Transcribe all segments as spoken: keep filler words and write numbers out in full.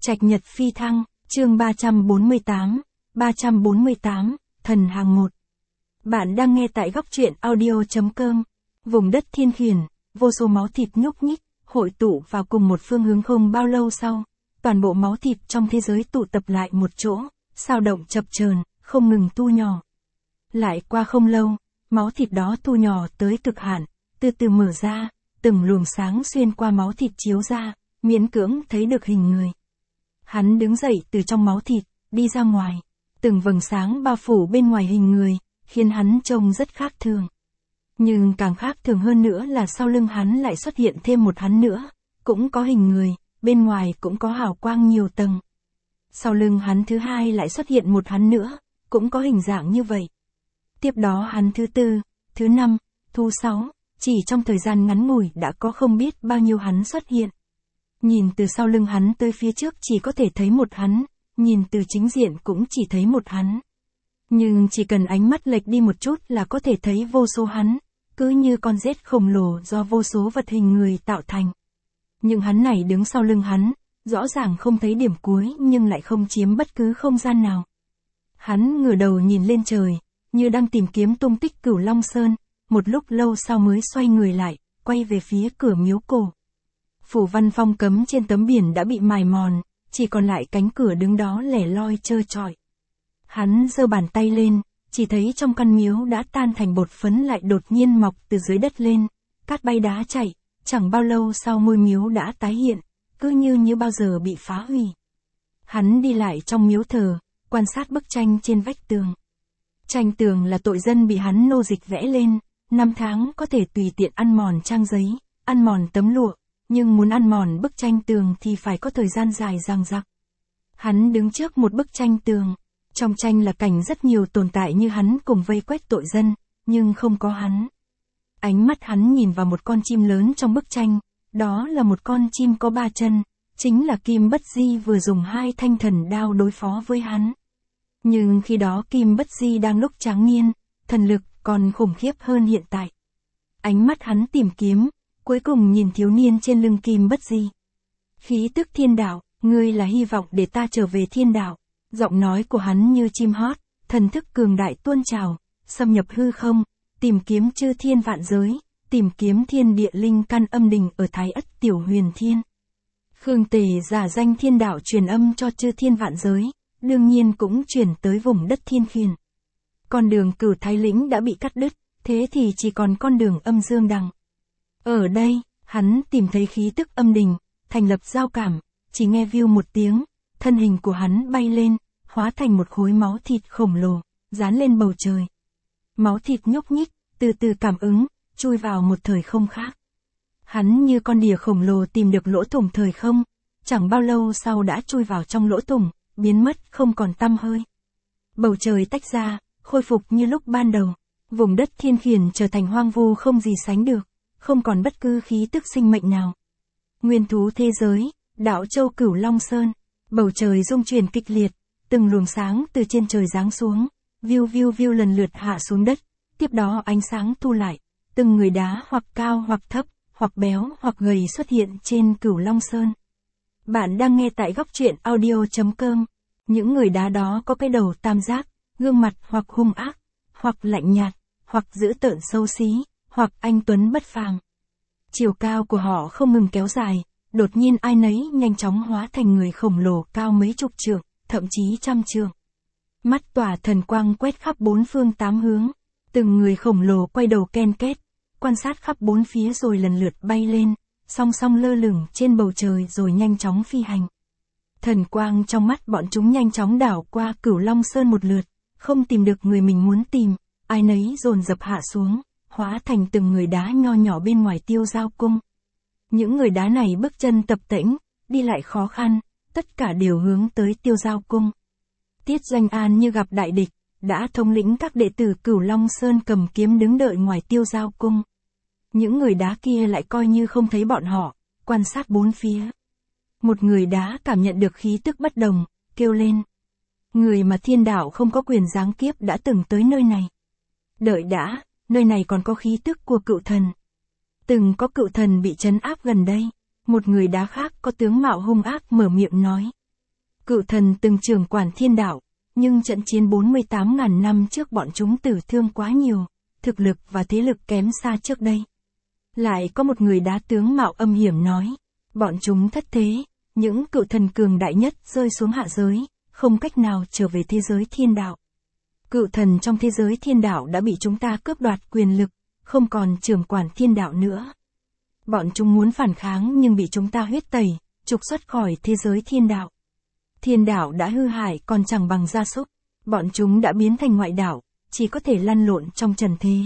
Trạch Nhật Phi Thăng, chương ba trăm bốn mươi tám, ba trăm bốn mươi tám, Thần Hàng một. Bạn đang nghe tại góc truyện audio.com. Vùng đất thiên khiển, vô số máu thịt nhúc nhích, hội tụ vào cùng một phương hướng không bao lâu sau. Toàn bộ máu thịt trong thế giới tụ tập lại một chỗ, sao động chập chờn, không ngừng thu nhỏ. Lại qua không lâu, máu thịt đó thu nhỏ tới cực hạn, từ từ mở ra, từng luồng sáng xuyên qua máu thịt chiếu ra, miễn cưỡng thấy được hình người. Hắn đứng dậy từ trong máu thịt, đi ra ngoài. Từng vầng sáng bao phủ bên ngoài hình người, khiến hắn trông rất khác thường. Nhưng càng khác thường hơn nữa là sau lưng hắn lại xuất hiện thêm một hắn nữa, cũng có hình người, bên ngoài cũng có hào quang nhiều tầng. Sau lưng hắn thứ hai lại xuất hiện một hắn nữa, cũng có hình dạng như vậy. Tiếp đó hắn thứ tư, thứ năm, thứ sáu, chỉ trong thời gian ngắn ngủi đã có không biết bao nhiêu hắn xuất hiện. Nhìn từ sau lưng hắn tới phía trước chỉ có thể thấy một hắn, nhìn từ chính diện cũng chỉ thấy một hắn. Nhưng chỉ cần ánh mắt lệch đi một chút là có thể thấy vô số hắn, cứ như con rết khổng lồ do vô số vật hình người tạo thành. Nhưng hắn này đứng sau lưng hắn, rõ ràng không thấy điểm cuối nhưng lại không chiếm bất cứ không gian nào. Hắn ngửa đầu nhìn lên trời, như đang tìm kiếm tung tích Cửu Long Sơn, một lúc lâu sau mới xoay người lại, quay về phía cửa miếu cổ. Phủ văn phong cấm trên tấm biển đã bị mài mòn, chỉ còn lại cánh cửa đứng đó lẻ loi trơ trọi. Hắn giơ bàn tay lên, chỉ thấy trong căn miếu đã tan thành bột phấn lại đột nhiên mọc từ dưới đất lên, cát bay đá chạy, chẳng bao lâu sau ngôi miếu đã tái hiện, cứ như như bao giờ bị phá hủy. Hắn đi lại trong miếu thờ, quan sát bức tranh trên vách tường. Tranh tường là tội dân bị hắn nô dịch vẽ lên, năm tháng có thể tùy tiện ăn mòn trang giấy, ăn mòn tấm lụa, nhưng muốn ăn mòn bức tranh tường thì phải có thời gian dài dằng dặc. Hắn đứng trước một bức tranh tường, trong tranh là cảnh rất nhiều tồn tại như hắn cùng vây quét tội dân, nhưng không có hắn. Ánh mắt hắn nhìn vào một con chim lớn trong bức tranh, đó là một con chim có ba chân, chính là Kim Bất Di vừa dùng hai thanh thần đao đối phó với hắn. Nhưng khi đó Kim Bất Di đang lúc tráng niên, thần lực còn khủng khiếp hơn hiện tại. Ánh mắt hắn tìm kiếm, cuối cùng nhìn thiếu niên trên lưng Kim Bất Di. Khí tức thiên đạo, ngươi là hy vọng để ta trở về thiên đạo. Giọng nói của hắn như chim hót, thần thức cường đại tuôn trào, xâm nhập hư không, tìm kiếm chư thiên vạn giới, tìm kiếm thiên địa linh căn âm đình ở Thái Ất Tiểu Huyền Thiên. Khương Tề giả danh thiên đạo truyền âm cho chư thiên vạn giới, đương nhiên cũng truyền tới vùng đất thiên khiển. Con đường Cửu Thái Lĩnh đã bị cắt đứt, thế thì chỉ còn con đường Âm Dương Đằng. Ở đây, hắn tìm thấy khí tức âm đình, thành lập giao cảm, chỉ nghe view một tiếng, thân hình của hắn bay lên, hóa thành một khối máu thịt khổng lồ, dán lên bầu trời. Máu thịt nhúc nhích, từ từ cảm ứng, chui vào một thời không khác. Hắn như con đỉa khổng lồ tìm được lỗ thủng thời không, chẳng bao lâu sau đã chui vào trong lỗ thủng, biến mất không còn tăm hơi. Bầu trời tách ra, khôi phục như lúc ban đầu, vùng đất thiên khiển trở thành hoang vu không gì sánh được, không còn bất cứ khí tức sinh mệnh nào. Nguyên thú thế giới, đảo châu Cửu Long Sơn, bầu trời rung chuyển kịch liệt, từng luồng sáng từ trên trời giáng xuống, viu viu viu lần lượt hạ xuống đất, tiếp đó ánh sáng thu lại, từng người đá hoặc cao hoặc thấp, hoặc béo hoặc gầy xuất hiện trên Cửu Long Sơn. Bạn đang nghe tại góc truyện audio.com. Những người đá đó có cái đầu tam giác, gương mặt hoặc hung ác, hoặc lạnh nhạt, hoặc dữ tợn xấu xí, hoặc anh tuấn bất phàm. Chiều cao của họ không ngừng kéo dài, đột nhiên ai nấy nhanh chóng hóa thành người khổng lồ cao mấy chục trượng, thậm chí trăm trượng. Mắt tỏa thần quang quét khắp bốn phương tám hướng, từng người khổng lồ quay đầu ken kết, quan sát khắp bốn phía rồi lần lượt bay lên, song song lơ lửng trên bầu trời rồi nhanh chóng phi hành. Thần quang trong mắt bọn chúng nhanh chóng đảo qua Cửu Long Sơn một lượt, không tìm được người mình muốn tìm, ai nấy dồn dập hạ xuống, hóa thành từng người đá nho nhỏ bên ngoài Tiêu Giao Cung. Những người đá này bước chân tập tễnh, đi lại khó khăn, tất cả đều hướng tới Tiêu Giao Cung. Tiết Doanh An như gặp đại địch, đã thống lĩnh các đệ tử Cửu Long Sơn cầm kiếm đứng đợi ngoài Tiêu Giao Cung. Những người đá kia lại coi như không thấy bọn họ, quan sát bốn phía. Một người đá cảm nhận được khí tức bất đồng, kêu lên. Người mà thiên đạo không có quyền giáng kiếp đã từng tới nơi này. Đợi đã, nơi này còn có khí tức của cựu thần. Từng có cựu thần bị trấn áp gần đây, một người đá khác có tướng mạo hung ác mở miệng nói. Cựu thần từng trưởng quản thiên đạo, nhưng trận chiến bốn mươi tám ngàn năm trước bọn chúng tử thương quá nhiều, thực lực và thế lực kém xa trước đây. Lại có một người đá tướng mạo âm hiểm nói, bọn chúng thất thế, những cựu thần cường đại nhất rơi xuống hạ giới, không cách nào trở về thế giới thiên đạo. Cựu thần trong thế giới thiên đạo đã bị chúng ta cướp đoạt quyền lực, không còn trưởng quản thiên đạo nữa. Bọn chúng muốn phản kháng nhưng bị chúng ta huyết tẩy, trục xuất khỏi thế giới thiên đạo. Thiên đạo đã hư hại còn chẳng bằng gia súc, bọn chúng đã biến thành ngoại đạo, chỉ có thể lăn lộn trong trần thế.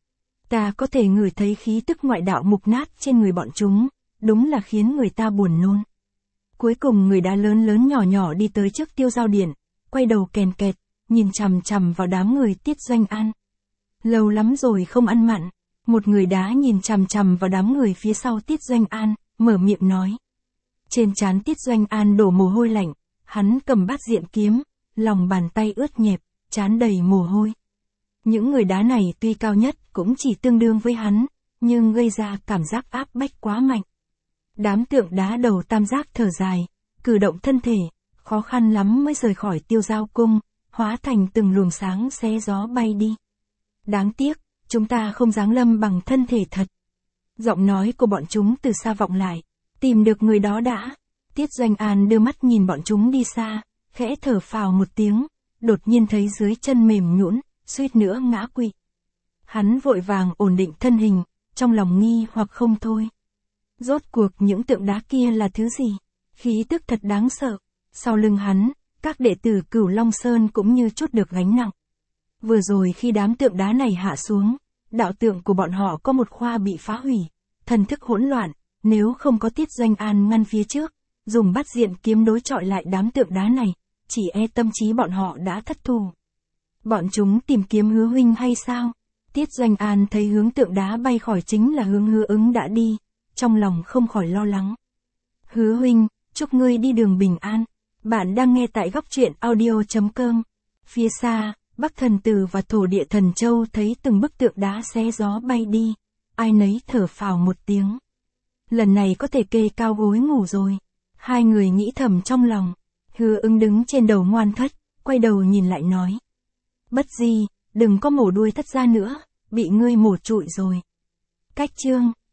Ta có thể ngửi thấy khí tức ngoại đạo mục nát trên người bọn chúng, đúng là khiến người ta buồn nôn. Cuối cùng người đá lớn lớn nhỏ nhỏ đi tới trước Tiêu Giao Điện, quay đầu kèn kẹt, nhìn chằm chằm vào đám người Tiết Doanh An. Lâu lắm rồi không ăn mặn, một người đá nhìn chằm chằm vào đám người phía sau Tiết Doanh An, mở miệng nói. Trên trán Tiết Doanh An đổ mồ hôi lạnh, hắn cầm bát diện kiếm, lòng bàn tay ướt nhẹp, trán đầy mồ hôi. Những người đá này tuy cao nhất cũng chỉ tương đương với hắn, nhưng gây ra cảm giác áp bách quá mạnh. Đám tượng đá đầu tam giác thở dài, cử động thân thể, khó khăn lắm mới rời khỏi Tiêu Giao cung, hóa thành từng luồng sáng xé gió bay đi. Đáng tiếc, chúng ta không giáng lâm bằng thân thể thật. Giọng nói của bọn chúng từ xa vọng lại, tìm được người đó đã. Tiết Doanh An đưa mắt nhìn bọn chúng đi xa, khẽ thở phào một tiếng, đột nhiên thấy dưới chân mềm nhũn, suýt nữa ngã quỵ. Hắn vội vàng ổn định thân hình, trong lòng nghi hoặc không thôi. Rốt cuộc những tượng đá kia là thứ gì? Khí tức thật đáng sợ. Sau lưng hắn, các đệ tử Cửu Long Sơn cũng như chút được gánh nặng. Vừa rồi khi đám tượng đá này hạ xuống, đạo tượng của bọn họ có một khoa bị phá hủy, thần thức hỗn loạn, nếu không có Tiết Doanh An ngăn phía trước, dùng bát diện kiếm đối chọi lại đám tượng đá này, chỉ e tâm trí bọn họ đã thất thủ. Bọn chúng tìm kiếm Hứa huynh hay sao? Tiết Doanh An thấy hướng tượng đá bay khỏi chính là hướng Hứa Ứng đã đi, trong lòng không khỏi lo lắng. Hứa huynh, chúc ngươi đi đường bình an. Bạn đang nghe tại góc truyện audio chấm com. Phía xa, Bắc Thần Tử và Thổ Địa Thần Châu thấy từng bức tượng đá xé gió bay đi, ai nấy thở phào một tiếng. Lần này có thể kê cao gối ngủ rồi. Hai người nghĩ thầm trong lòng. Hứa Ứng đứng trên đầu Ngoan Thất, quay đầu nhìn lại nói. Bất Di, đừng có mổ đuôi Thất ra nữa, bị ngươi mổ trụi rồi. Cách chương